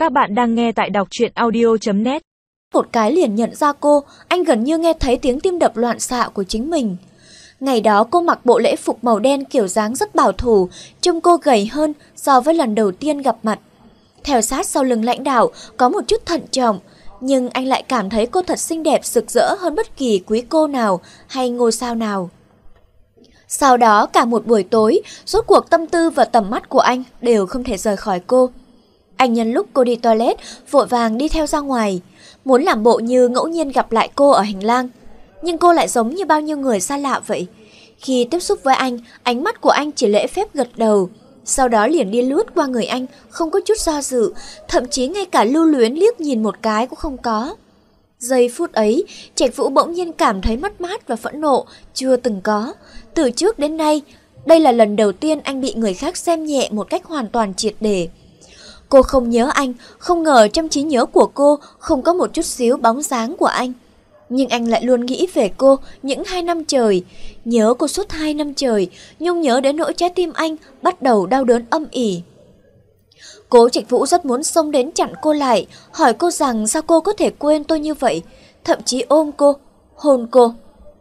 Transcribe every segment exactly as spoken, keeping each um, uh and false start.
Các bạn đang nghe tại đọc truyện audio chấm net. Một cái liền nhận ra cô, anh gần như nghe thấy tiếng tim đập loạn xạ của chính mình. Ngày đó cô mặc bộ lễ phục màu đen kiểu dáng rất bảo thủ, trông cô gầy hơn so với lần đầu tiên gặp mặt. Theo sát sau lưng lãnh đạo có một chút thận trọng, nhưng anh lại cảm thấy cô thật xinh đẹp rực rỡ hơn bất kỳ quý cô nào hay ngôi sao nào. Sau đó cả một buổi tối, rốt cuộc tâm tư và tầm mắt của anh đều không thể rời khỏi cô. Anh nhân lúc cô đi toilet, vội vàng đi theo ra ngoài, muốn làm bộ như ngẫu nhiên gặp lại cô ở hành lang. Nhưng cô lại giống như bao nhiêu người xa lạ vậy. Khi tiếp xúc với anh, ánh mắt của anh chỉ lễ phép gật đầu, sau đó liền đi lướt qua người anh, không có chút do dự, thậm chí ngay cả lưu luyến liếc nhìn một cái cũng không có. Giây phút ấy, Trạch Vũ bỗng nhiên cảm thấy mất mát và phẫn nộ chưa từng có. Từ trước đến nay, đây là lần đầu tiên anh bị người khác xem nhẹ một cách hoàn toàn triệt để. Cô không nhớ anh, không ngờ trong trí nhớ của cô không có một chút xíu bóng dáng của anh. Nhưng anh lại luôn nghĩ về cô những hai năm trời, nhớ cô suốt hai năm trời, nhung nhớ đến nỗi trái tim anh bắt đầu đau đớn âm ỉ. Cố Trạch Vũ rất muốn xông đến chặn cô lại, hỏi cô rằng sao cô có thể quên tôi như vậy, thậm chí ôm cô, hôn cô.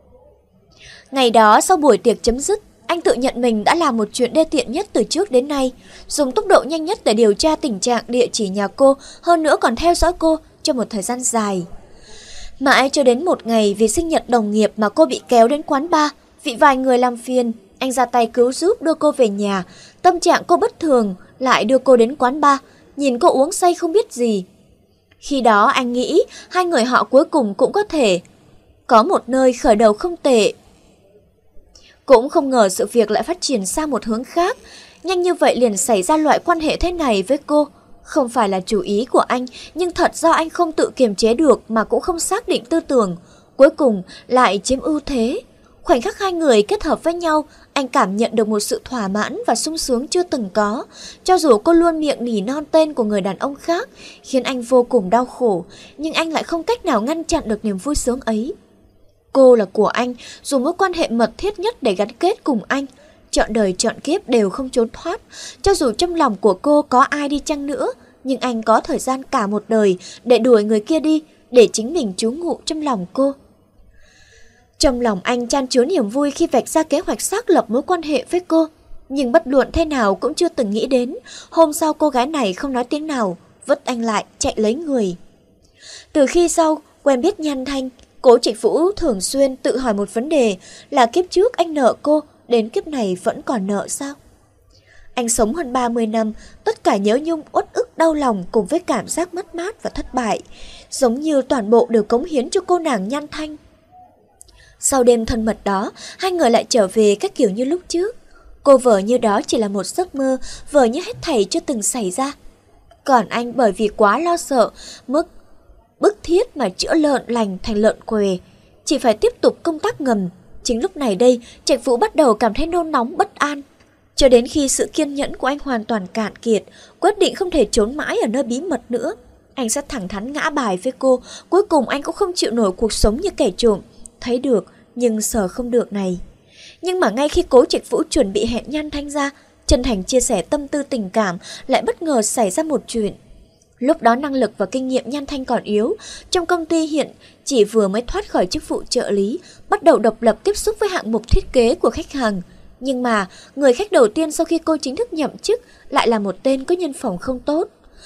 Ngày đó sau buổi tiệc chấm dứt, anh tự nhận mình đã làm một chuyện đê tiện nhất từ trước đến nay, dùng tốc độ nhanh nhất để điều tra tình trạng địa chỉ nhà cô, hơn nữa còn theo dõi cô trong một thời gian dài. Mãi cho đến một ngày vì sinh nhật đồng nghiệp mà cô bị kéo đến quán bar, vì vài người làm phiền, anh ra tay cứu giúp đưa cô về nhà, tâm trạng cô bất thường, lại đưa cô đến quán bar, nhìn cô uống say không biết gì. Khi đó anh nghĩ hai người họ cuối cùng cũng có thể có một nơi khởi đầu không tệ. Cũng không ngờ sự việc lại phát triển sang một hướng khác, nhanh như vậy liền xảy ra loại quan hệ thế này với cô. Không phải là chủ ý của anh, nhưng thật do anh không tự kiềm chế được mà cũng không xác định tư tưởng, cuối cùng lại chiếm ưu thế. Khoảnh khắc hai người kết hợp với nhau, anh cảm nhận được một sự thỏa mãn và sung sướng chưa từng có. Cho dù cô luôn miệng nỉ non tên của người đàn ông khác, khiến anh vô cùng đau khổ, nhưng anh lại không cách nào ngăn chặn được niềm vui sướng ấy. Cô là của anh, dùng mối quan hệ mật thiết nhất để gắn kết cùng anh. Trọn đời trọn kiếp đều không trốn thoát. Cho dù trong lòng của cô có ai đi chăng nữa, nhưng anh có thời gian cả một đời để đuổi người kia đi, để chính mình trú ngụ trong lòng cô. Trong lòng anh chan chứa niềm vui khi vạch ra kế hoạch xác lập mối quan hệ với cô. Nhưng bất luận thế nào cũng chưa từng nghĩ đến, hôm sau cô gái này không nói tiếng nào, vứt anh lại chạy lấy người. Từ khi sau quen biết Nhan Thanh, Cố Trạch Vũ thường xuyên tự hỏi một vấn đề là kiếp trước anh nợ cô, đến kiếp này vẫn còn nợ sao? Anh sống hơn ba mươi năm, tất cả nhớ nhung, uất ức, đau lòng cùng với cảm giác mất mát và thất bại, giống như toàn bộ đều cống hiến cho cô nàng Nhan Thanh. Sau đêm thân mật đó, hai người lại trở về các kiểu như lúc trước. Cô vờ như đó chỉ là một giấc mơ, vờ như hết thảy chưa từng xảy ra. Còn anh bởi vì quá lo sợ, mức bức thiết mà chữa lợn lành thành lợn què, chỉ phải tiếp tục công tác ngầm. Chính lúc này đây, Trạch Vũ bắt đầu cảm thấy nôn nóng bất an. Cho đến khi sự kiên nhẫn của anh hoàn toàn cạn kiệt, quyết định không thể trốn mãi ở nơi bí mật nữa. Anh sẽ thẳng thắn ngã bài với cô, cuối cùng anh cũng không chịu nổi cuộc sống như kẻ trộm, thấy được nhưng sờ không được này. Nhưng mà ngay khi Cố Trạch Vũ chuẩn bị hẹn Nhan Thanh ra, chân thành chia sẻ tâm tư tình cảm, lại bất ngờ xảy ra một chuyện. Lúc đó năng lực và kinh nghiệm Nhan Thanh còn yếu, trong công ty hiện chỉ vừa mới thoát khỏi chức vụ trợ lý, bắt đầu độc lập tiếp xúc với hạng mục thiết kế của khách hàng. Nhưng mà người khách đầu tiên sau khi cô chính thức nhậm chức lại là một tên có nhân phẩm không tốt.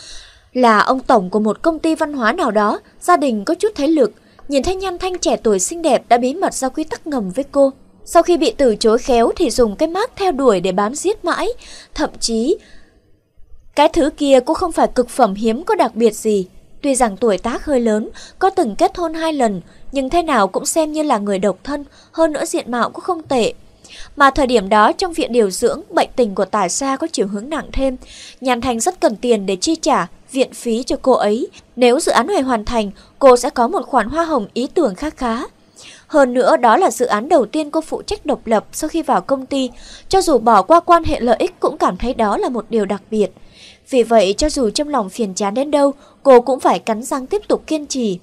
Là ông tổng của một công ty văn hóa nào đó, gia đình có chút thế lực, nhìn thấy Nhan Thanh trẻ tuổi xinh đẹp đã bí mật ra quy tắc ngầm với cô. Sau khi bị từ chối khéo thì dùng cái mác theo đuổi để bám giết mãi, thậm chí cái thứ kia cũng không phải cực phẩm hiếm có đặc biệt gì. Tuy rằng tuổi tác hơi lớn, có từng kết hôn hai lần, nhưng thế nào cũng xem như là người độc thân, hơn nữa diện mạo cũng không tệ. Mà thời điểm đó trong viện điều dưỡng, bệnh tình của Tả Sa có chiều hướng nặng thêm. Nhan Thanh rất cần tiền để chi trả viện phí cho cô ấy. Nếu dự án này hoàn thành, cô sẽ có một khoản hoa hồng ý tưởng khá khá. Hơn nữa đó là dự án đầu tiên cô phụ trách độc lập sau khi vào công ty. Cho dù bỏ qua quan hệ lợi ích cũng cảm thấy đó là một điều đặc biệt. Vì vậy cho dù trong lòng phiền chán đến đâu, cô cũng phải cắn răng tiếp tục kiên trì.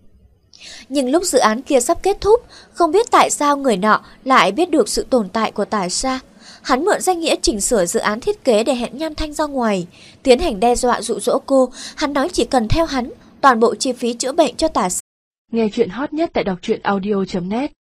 Nhưng lúc dự án kia sắp kết thúc, không biết tại sao người nọ lại biết được sự tồn tại của Tả Sa. Hắn mượn danh nghĩa chỉnh sửa dự án thiết kế để hẹn Nhan Thanh ra ngoài, tiến hành đe dọa dụ dỗ cô. Hắn nói chỉ cần theo hắn, toàn bộ chi phí chữa bệnh cho Tả. Nghe chuyện hot nhất tại đọc truyện audio chấm net.